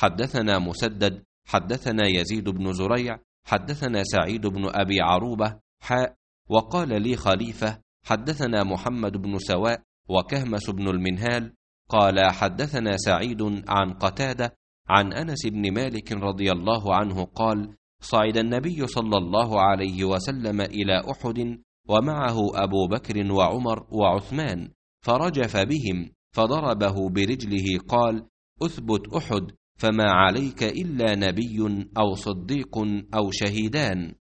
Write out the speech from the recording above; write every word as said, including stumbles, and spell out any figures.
حدثنا مسدد حدثنا يزيد بن زريع حدثنا سعيد بن أبي عروبة حاء وقال لي خليفة حدثنا محمد بن سواء وكهمس بن المنهال قال حدثنا سعيد عن قتادة عن أنس بن مالك رضي الله عنه قال صعد النبي صلى الله عليه وسلم إلى أحد ومعه أبو بكر وعمر وعثمان فرجف بهم فضربه برجله قال أثبت أحد فما عليك إلا نبي أو صديق أو شهيدان.